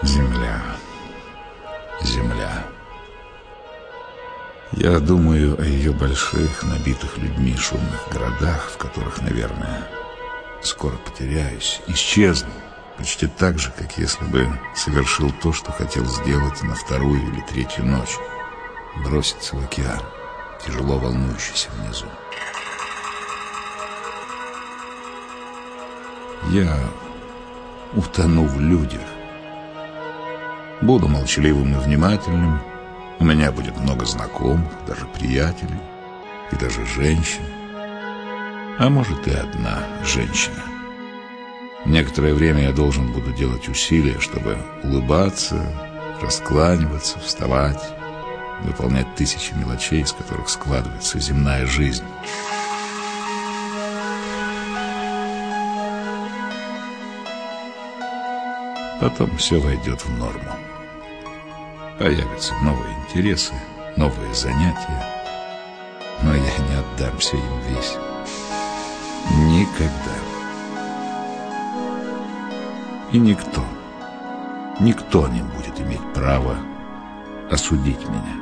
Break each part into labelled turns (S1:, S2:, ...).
S1: Земля. Земля. Я думаю о ее больших, набитых людьми шумных городах, в которых, наверное, скоро потеряюсь, исчезну, почти так же, как если бы совершил то, что хотел сделать на вторую или третью ночь. Броситься в океан, тяжело волнующийся внизу. Я утону в людях. Буду молчаливым и внимательным. У меня будет много знакомых, даже приятелей, и даже женщин. А может, и одна женщина. Некоторое время я должен буду делать усилия, чтобы улыбаться, раскланиваться, вставать, выполнять тысячи мелочей, из которых складывается земная жизнь. Потом все войдет в норму. Появятся новые интересы, новые занятия. Но я не отдамся им весь. Никогда. И никто не будет иметь права осудить меня.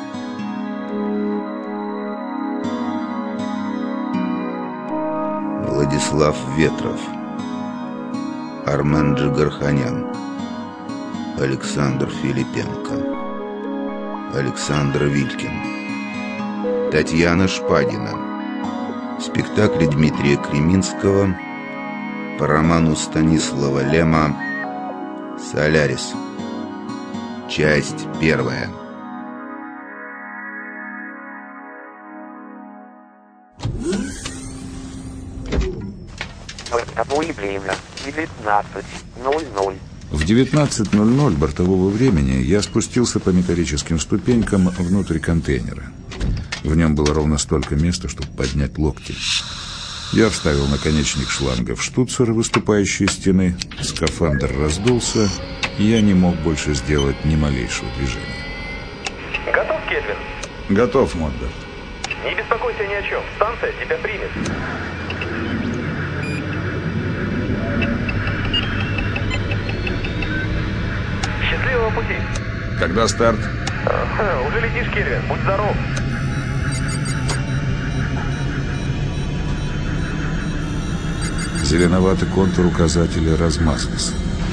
S2: Владислав Ветров, Армен Джигарханян, Александр Филипенко, Александр Вилькин, Татьяна Шпагина. Спектакли Дмитрия Креминского по роману Станислава Лема «Солярис». Часть первая.
S3: Бортовое время 19:00.
S1: В 19:00 бортового времени я спустился по металлическим ступенькам внутрь контейнера. В нем было ровно столько места, чтобы поднять локти. Я вставил наконечник шланга в штуцер выступающей стены, скафандр раздулся, и я не мог больше сделать ни малейшего движения.
S4: Готов, Кельвин?
S1: Готов, Модберт.
S4: Не беспокойся ни о чем. Станция тебя примет. Счастливого пути.
S1: Когда старт?
S4: Уже летишь, Кельвин. Будь здоров.
S1: Зеленоватый контур указателя размазался.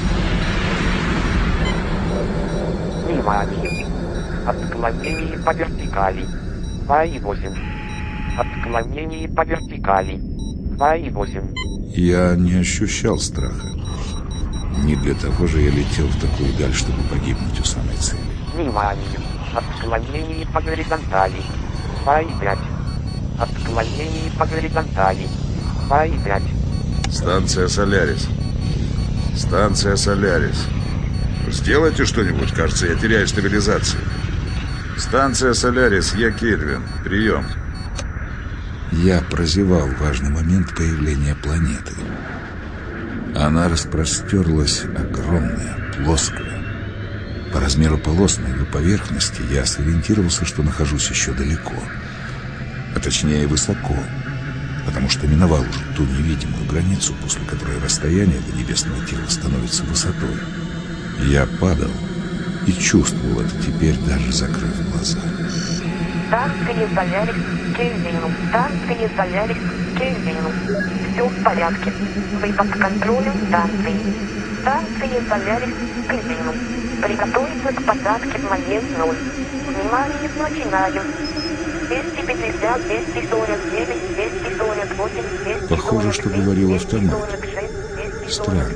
S3: Внимание. Отклонение по вертикали. 2,8. Отклонение по вертикали. 2,8.
S1: Я не ощущал страха. Не для того же я летел в такую даль, чтобы погибнуть у самой цели.
S3: Внимание. Отклонение по горизонтали. 2,5. Отклонение по горизонтали. 2,5.
S1: Станция «Солярис». Станция «Солярис». Сделайте что-нибудь, кажется, я теряю стабилизацию. Станция «Солярис», я Кельвин. Прием. Я прозевал важный момент появления планеты. Она распростерлась огромная, плоская. По размеру полос на ее поверхности я сориентировался, что нахожусь еще далеко. А точнее, высоко. Потому что миновал уже ту невидимую границу, после которой расстояние до небесного тела становится высотой. Я падал и чувствовал это теперь, даже закрыв глаза.
S5: Станция «Солярис» Кельвину. Станция «Солярис» Кельвину. Все в порядке. Вы под контролем станции. Станция «Солярис» Кельвину. Приготовиться к посадке в момент 0. Внимание, начинаем. 250, 249, 248, 249.
S1: Похоже, что говорил автомат. Странно.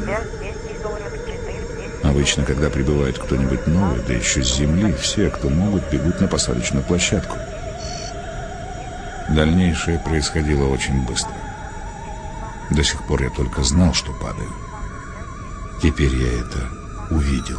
S1: Обычно, когда прибывает кто-нибудь новый, да еще с земли, все, кто могут, бегут на посадочную площадку. Дальнейшее происходило очень быстро. До сих пор я только знал, что падаю. Теперь я это увидел.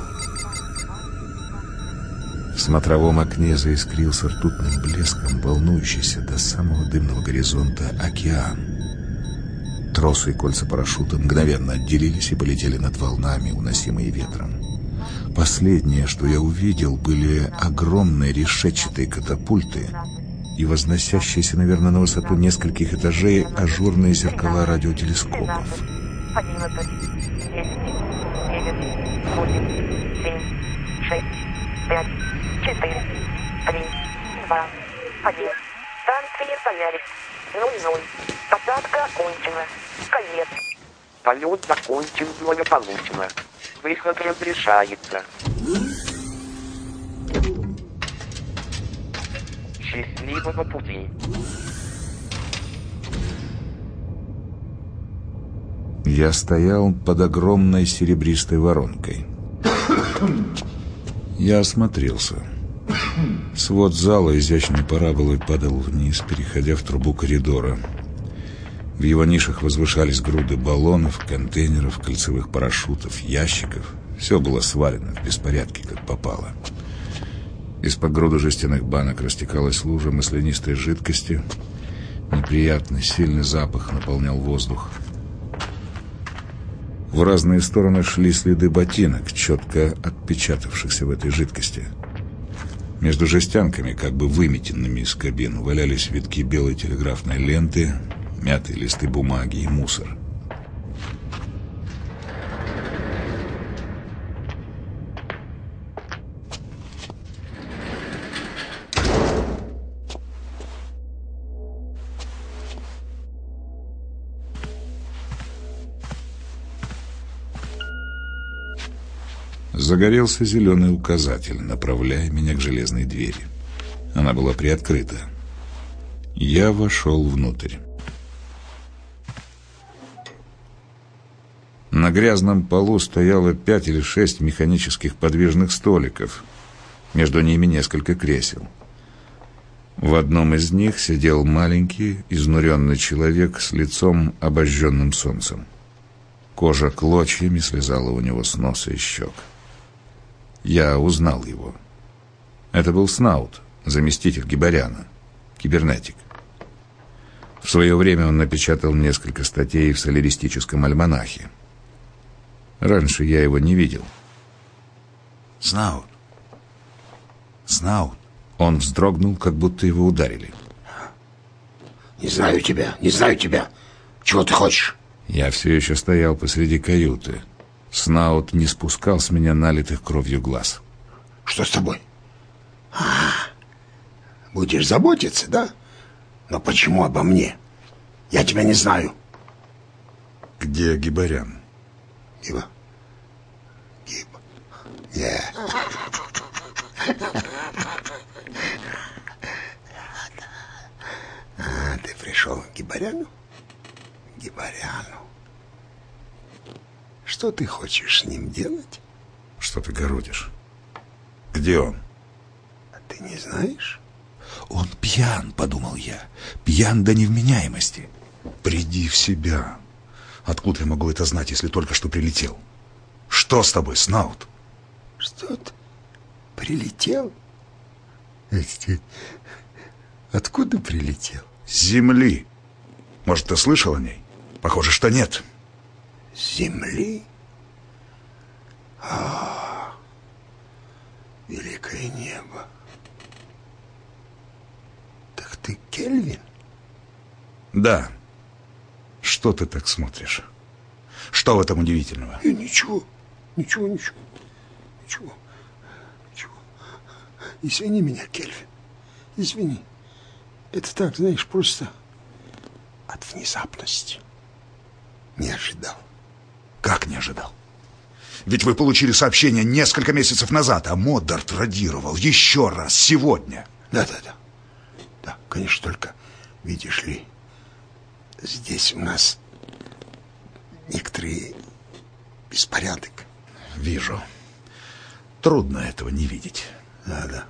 S1: В смотровом окне заискрился ртутным блеском волнующийся до самого дымного горизонта океан. Тросы и кольца парашюта мгновенно отделились и полетели над волнами, уносимые ветром. Последнее, что я увидел, были огромные решетчатые катапульты и возносящиеся, наверное, на высоту нескольких этажей ажурные зеркала радиотелескопов.
S5: 11, 10, 9, 8, 7, 6, 5, 4, 3, 2, 1. Станция Солярис. 00. Посадка окончена. Конец.
S3: Полет закончен благополучно. Выход разрешается. Счастливого пути.
S1: Я стоял под огромной серебристой воронкой. Я осмотрелся. Свод зала изящной параболой падал вниз, переходя в трубу коридора. В его нишах возвышались груды баллонов, контейнеров, кольцевых парашютов, ящиков. Все было свалено в беспорядке, как попало. Из-под груды жестяных банок растекалась лужа маслянистой жидкости. Неприятный, сильный запах наполнял воздух. В разные стороны шли следы ботинок, четко отпечатавшихся в этой жидкости. Между жестянками, как бы выметенными из кабин, валялись витки белой телеграфной ленты, мятые листы бумаги и мусор. Загорелся зеленый указатель, направляя меня к железной двери. Она была приоткрыта. Я вошел внутрь. На грязном полу стояло 5 или 6 механических подвижных столиков. Между ними несколько кресел. В одном из них сидел маленький, изнуренный человек с лицом, обожженным солнцем. Кожа клочьями слезала у него с носа и щек. Я узнал его. Это был Снаут, заместитель Гибаряна, кибернетик. В свое время он напечатал несколько статей в соляристическом альманахе. Раньше я его не видел.
S6: Снаут. Снаут.
S1: Он вздрогнул, как будто его ударили.
S6: Не знаю тебя, не знаю тебя. Чего ты хочешь?
S1: Я все еще стоял посреди каюты. Снаут не спускал с меня налитых кровью глаз.
S6: Что с тобой? Будешь заботиться, да? Но почему обо мне? Я тебя не знаю.
S1: Где Гибарян?
S6: Гиба. Не. Ты пришел к Гибаряну? Гибаряну. Что ты хочешь с ним делать?
S1: Что ты городишь? Где он?
S6: А ты не знаешь?
S7: Он пьян, подумал я. Пьян до невменяемости.
S8: Приди в себя. Откуда я могу это знать, если только что прилетел? Что с тобой, Снаут?
S6: Что ты? Прилетел? Откуда прилетел?
S8: С Земли. Может, ты слышал о ней? Похоже, что нет.
S6: С Земли? Великое небо. Так ты Кельвин?
S8: Да. Что ты так смотришь? Что в этом удивительного?
S6: Ничего. Извини меня, Кельвин. Извини. Это так, знаешь, просто от внезапности. Не ожидал.
S8: Как не ожидал? Ведь вы получили сообщение несколько месяцев назад, а Моддарт радировал еще раз сегодня.
S6: Да, конечно, только, видишь ли, здесь у нас некоторый беспорядок.
S8: Вижу. Трудно этого не видеть.
S6: Да.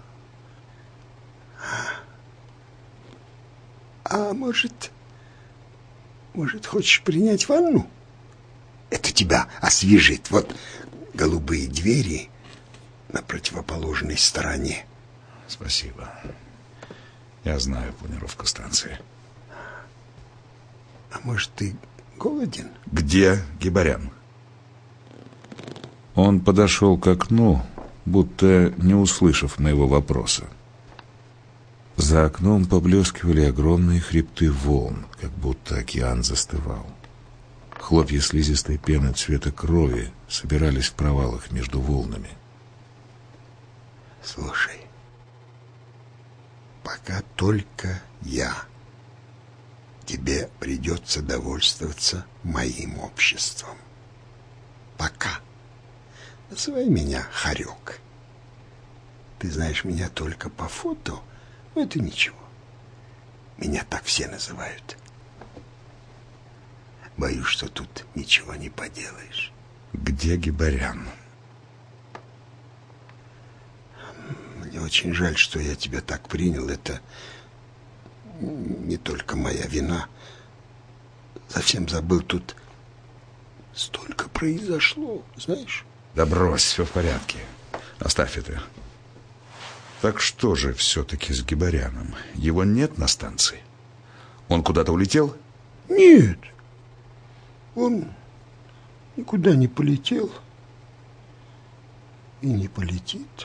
S6: А может, хочешь принять ванну? Это тебя освежит. Вот голубые двери на противоположной стороне.
S8: Спасибо. Я знаю планировку станции.
S6: А может, ты голоден?
S8: Где Гибарян?
S1: Он подошел к окну, будто не услышав моего вопроса. За окном поблескивали огромные хребты волн, как будто океан застывал. Хлопья слизистой пены цвета крови собирались в провалах между волнами.
S6: Слушай, пока только я. Тебе придется довольствоваться моим обществом. Пока. Называй меня Хорек. Ты знаешь меня только по фото, но это ничего. Меня так все называют. Боюсь, что тут ничего не поделаешь.
S7: Где Гибарян?
S6: Мне очень жаль, что я тебя так принял. Это не только моя вина. Совсем забыл, тут столько произошло, знаешь?
S7: Да брось, все в порядке. Оставь это. Так что же все-таки с Гибаряном? Его нет на станции? Он куда-то улетел?
S6: Нет. Он никуда не полетел и не полетит.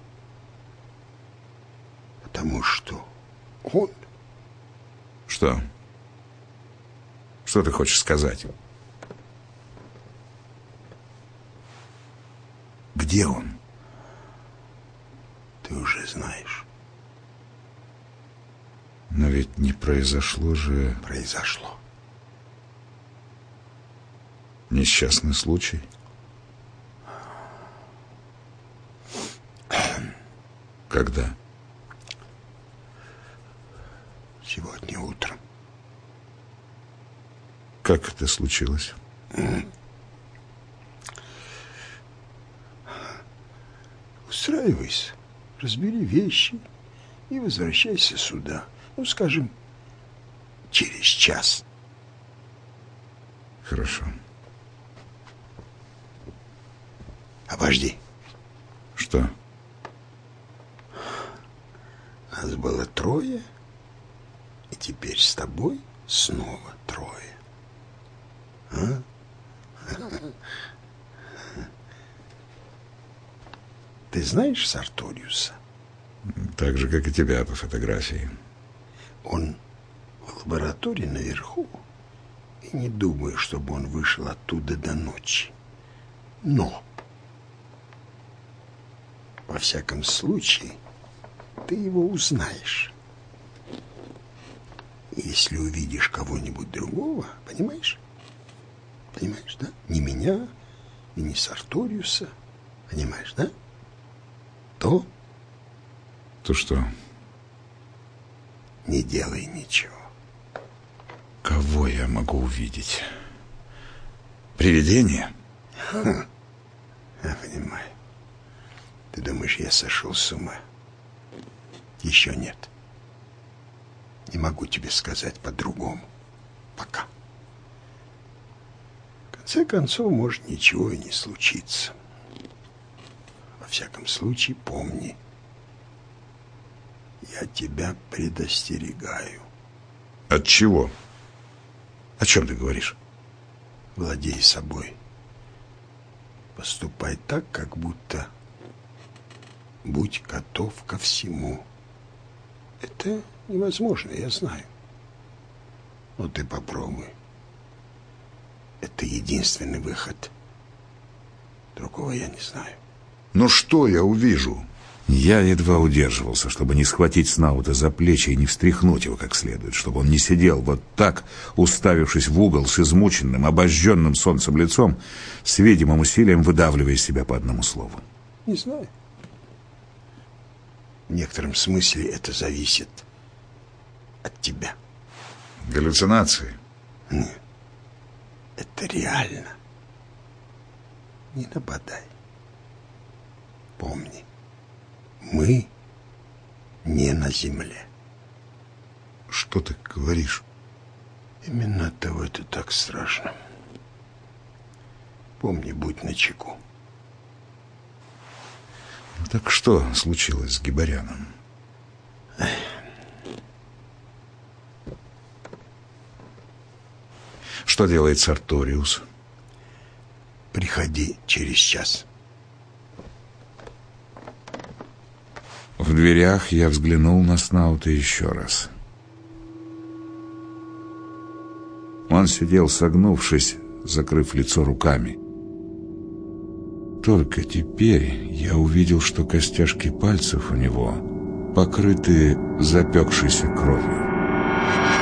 S6: Потому что он...
S7: Что? Что ты хочешь сказать? Где он?
S6: Ты уже знаешь.
S7: Но ведь не произошло же...
S6: Произошло.
S7: Несчастный случай? Когда?
S6: Сегодня утром.
S7: Как это случилось?
S6: Устраивайся, разбери вещи и возвращайся сюда. Ну, скажем, через час.
S7: Хорошо.
S6: Обожди.
S7: Что?
S6: Нас было 3, и теперь с тобой снова 3. А? Ты знаешь Сарториуса?
S7: Так же, как и тебя по фотографии.
S6: Он в лаборатории наверху, и не думаю, чтобы он вышел оттуда до ночи. Но, во всяком случае, ты его узнаешь. Если увидишь кого-нибудь другого, понимаешь? Понимаешь, да? Не меня и не Сарториуса. Понимаешь, да? То
S7: что?
S6: Не делай ничего.
S7: Кого я могу увидеть? Привидение?
S6: Я понимаю. Ты думаешь, я сошел с ума? Еще нет. Не могу тебе сказать по-другому. Пока. В конце концов, может ничего и не случиться. Во всяком случае, помни. Я тебя предостерегаю.
S7: От чего? О чем ты говоришь?
S6: Владей собой. Поступай так, как будто будь готов ко всему. Это невозможно, я знаю. Но ты попробуй. Это единственный выход. Другого я не знаю.
S7: Ну что я увижу? Я едва удерживался, чтобы не схватить Снаута за плечи и не встряхнуть его как следует, чтобы он не сидел вот так, уставившись в угол с измученным, обожженным солнцем лицом, с видимым усилием выдавливая из себя по одному слову.
S6: Не знаю. В некотором смысле это зависит от тебя.
S7: Галлюцинации?
S6: Нет. Это реально. Не нападай. Помни. Мы не на земле.
S7: Что ты говоришь?
S6: Именно оттого это так страшно. Помни, будь начеку.
S7: Так что случилось с Гибаряном? Что делает Сарториус?
S6: Приходи через час.
S7: В дверях я взглянул на Снаута еще раз. Он сидел, согнувшись, закрыв лицо руками. только теперь я увидел, что костяшки пальцев у него покрыты запекшейся кровью.